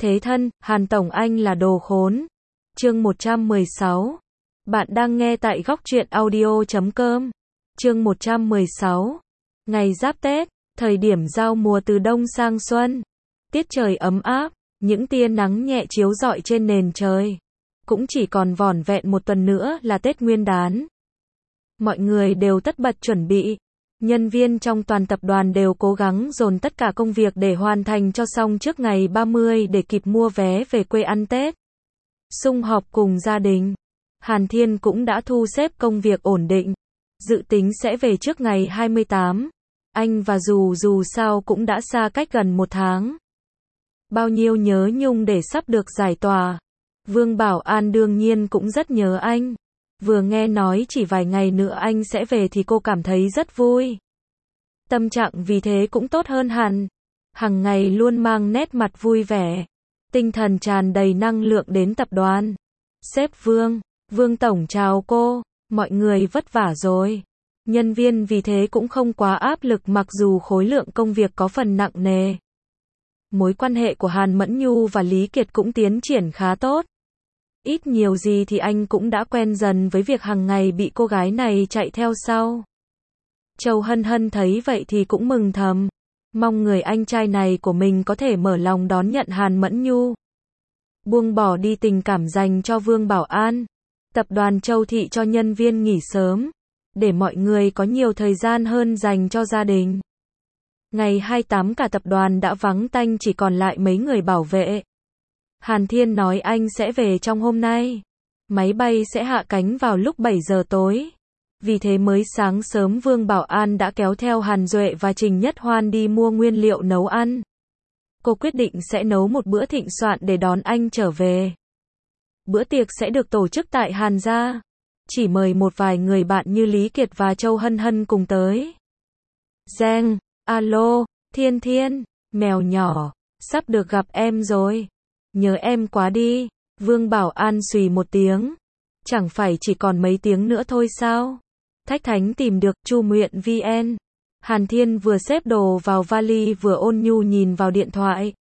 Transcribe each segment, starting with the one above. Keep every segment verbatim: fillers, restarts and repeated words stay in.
Thế thân, Hàn Tổng Anh là đồ khốn. Chương một trăm mười sáu. Bạn đang nghe tại góc truyện audio chấm com. Chương một trăm mười sáu. Ngày Giáp Tết, thời điểm giao mùa từ đông sang xuân. Tiết trời ấm áp, những tia nắng nhẹ chiếu rọi trên nền trời. Cũng chỉ còn vỏn vẹn một tuần nữa là Tết Nguyên đán. Mọi người đều tất bật chuẩn bị. Nhân viên trong toàn tập đoàn đều cố gắng dồn tất cả công việc để hoàn thành cho xong trước ngày ba mươi để kịp mua vé về quê ăn Tết. Sum họp cùng gia đình. Hàn Thiên cũng đã thu xếp công việc ổn định. Dự tính sẽ về trước ngày hai mươi tám. Anh và Dù dù sao cũng đã xa cách gần một tháng. Bao nhiêu nhớ nhung để sắp được giải tỏa. Vương Bảo An đương nhiên cũng rất nhớ anh. Vừa nghe nói chỉ vài ngày nữa anh sẽ về thì cô cảm thấy rất vui. Tâm trạng vì thế cũng tốt hơn hẳn. Hằng ngày luôn mang nét mặt vui vẻ. Tinh thần tràn đầy năng lượng đến tập đoàn. Sếp Vương, Vương Tổng chào cô, mọi người vất vả rồi. Nhân viên vì thế cũng không quá áp lực mặc dù khối lượng công việc có phần nặng nề. Mối quan hệ của Hàn Mẫn Nhu và Lý Kiệt cũng tiến triển khá tốt. Ít nhiều gì thì anh cũng đã quen dần với việc hàng ngày bị cô gái này chạy theo sau. Châu Hân Hân thấy vậy thì cũng mừng thầm. Mong người anh trai này của mình có thể mở lòng đón nhận Hàn Mẫn Nhu. Buông bỏ đi tình cảm dành cho Vương Bảo An. Tập đoàn Châu Thị cho nhân viên nghỉ sớm. Để mọi người có nhiều thời gian hơn dành cho gia đình. Ngày hai mươi tám cả tập đoàn đã vắng tanh chỉ còn lại mấy người bảo vệ. Hàn Thiên nói anh sẽ về trong hôm nay. Máy bay sẽ hạ cánh vào lúc bảy giờ tối. Vì thế mới sáng sớm Vương Bảo An đã kéo theo Hàn Duệ và Trình Nhất Hoan đi mua nguyên liệu nấu ăn. Cô quyết định sẽ nấu một bữa thịnh soạn để đón anh trở về. Bữa tiệc sẽ được tổ chức tại Hàn gia. Chỉ mời một vài người bạn như Lý Kiệt và Châu Hân Hân cùng tới. Giang, alo, Thiên Thiên, mèo nhỏ, sắp được gặp em rồi. Nhớ em quá đi. Vương Bảo An xùy một tiếng. Chẳng phải chỉ còn mấy tiếng nữa thôi sao? Thách Thánh tìm được Chu Nguyện vê en. Hàn Thiên vừa xếp đồ vào vali vừa ôn nhu nhìn vào điện thoại.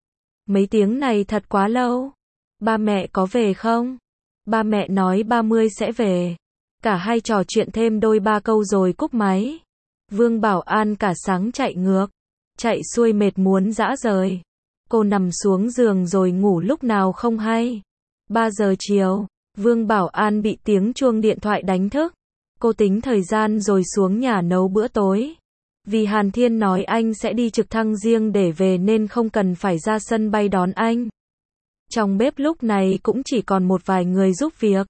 Mấy tiếng này thật quá lâu. Ba mẹ có về không? Ba mẹ nói ba mươi sẽ về. Cả hai trò chuyện thêm đôi ba câu rồi cúp máy. Vương Bảo An cả sáng chạy ngược. Chạy xuôi mệt muốn rã rời. Cô nằm xuống giường rồi ngủ lúc nào không hay. ba giờ chiều, Vương Bảo An bị tiếng chuông điện thoại đánh thức. Cô tính thời gian rồi xuống nhà nấu bữa tối. Vì Hàn Thiên nói anh sẽ đi trực thăng riêng để về nên không cần phải ra sân bay đón anh. Trong bếp lúc này cũng chỉ còn một vài người giúp việc.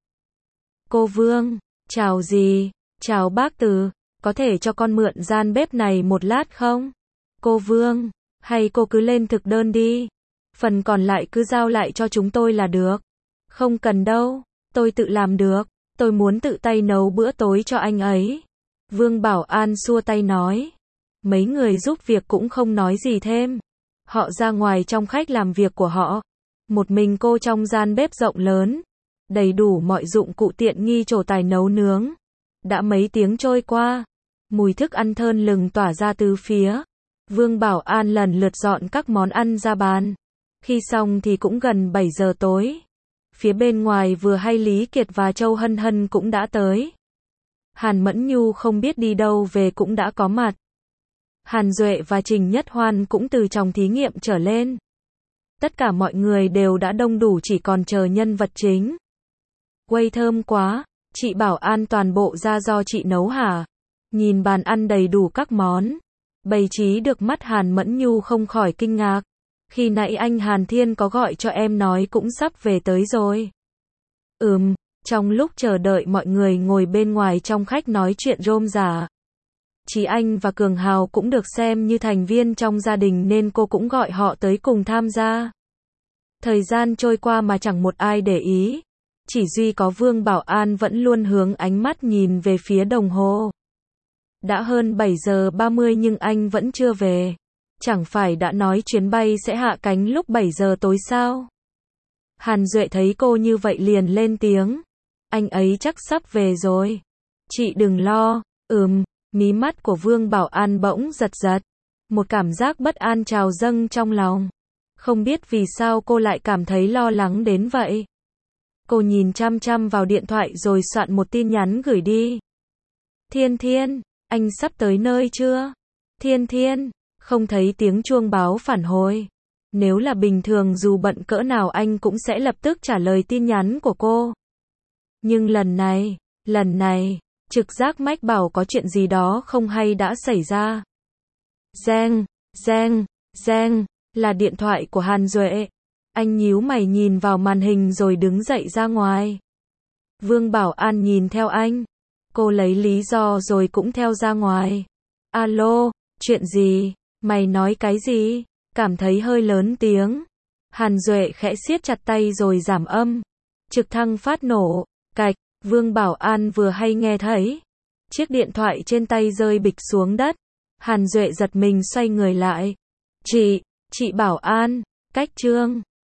Cô Vương, chào dì, chào bác Từ, có thể cho con mượn gian bếp này một lát không? Cô Vương, hay cô cứ lên thực đơn đi. Phần còn lại cứ giao lại cho chúng tôi là được. Không cần đâu, tôi tự làm được. Tôi muốn tự tay nấu bữa tối cho anh ấy. Vương Bảo An xua tay nói. Mấy người giúp việc cũng không nói gì thêm. Họ ra ngoài trong khách làm việc của họ. Một mình cô trong gian bếp rộng lớn. Đầy đủ mọi dụng cụ tiện nghi trổ tài nấu nướng. Đã mấy tiếng trôi qua. Mùi thức ăn thơm lừng tỏa ra từ phía. Vương Bảo An lần lượt dọn các món ăn ra bàn. Khi xong thì cũng gần bảy giờ tối. Phía bên ngoài vừa hay Lý Kiệt và Châu Hân Hân cũng đã tới. Hàn Mẫn Nhu không biết đi đâu về cũng đã có mặt. Hàn Duệ và Trình Nhất Hoan cũng từ trong thí nghiệm trở lên. Tất cả mọi người đều đã đông đủ chỉ còn chờ nhân vật chính. Quây thơm quá, chị bảo an toàn bộ ra do chị nấu hả? Nhìn bàn ăn đầy đủ các món. Bày trí được mắt Hàn Mẫn Nhu không khỏi kinh ngạc. Khi nãy anh Hàn Thiên có gọi cho em nói cũng sắp về tới rồi. Ừm, trong lúc chờ đợi mọi người ngồi bên ngoài trong khách nói chuyện rôm rả. Chí Anh và Cường Hào cũng được xem như thành viên trong gia đình nên cô cũng gọi họ tới cùng tham gia. Thời gian trôi qua mà chẳng một ai để ý. Chỉ duy có Vương Bảo An vẫn luôn hướng ánh mắt nhìn về phía đồng hồ. Đã hơn bảy giờ ba mươi nhưng anh vẫn chưa về. Chẳng phải đã nói chuyến bay sẽ hạ cánh lúc bảy giờ tối sao? Hàn Duệ thấy cô như vậy liền lên tiếng. Anh ấy chắc sắp về rồi. Chị đừng lo. Ừm, mí mắt của Vương Bảo An bỗng giật giật. Một cảm giác bất an trào dâng trong lòng. Không biết vì sao cô lại cảm thấy lo lắng đến vậy. Cô nhìn chăm chăm vào điện thoại rồi soạn một tin nhắn gửi đi. Thiên Thiên, anh sắp tới nơi chưa? Thiên Thiên, không thấy tiếng chuông báo phản hồi. Nếu là bình thường dù bận cỡ nào anh cũng sẽ lập tức trả lời tin nhắn của cô. Nhưng lần này, lần này, trực giác mách bảo có chuyện gì đó không hay đã xảy ra. Reng, reng, reng, là điện thoại của Hàn Duệ. Anh nhíu mày nhìn vào màn hình rồi đứng dậy ra ngoài. Vương Bảo An nhìn theo anh. Cô lấy lý do rồi cũng theo ra ngoài. Alo, chuyện gì? Mày nói cái gì? Cảm thấy hơi lớn tiếng. Hàn Duệ khẽ siết chặt tay rồi giảm âm. Trực thăng phát nổ. Cạch, Vương Bảo An vừa hay nghe thấy. Chiếc điện thoại trên tay rơi bịch xuống đất. Hàn Duệ giật mình xoay người lại. Chị, chị Bảo An, cách Trương.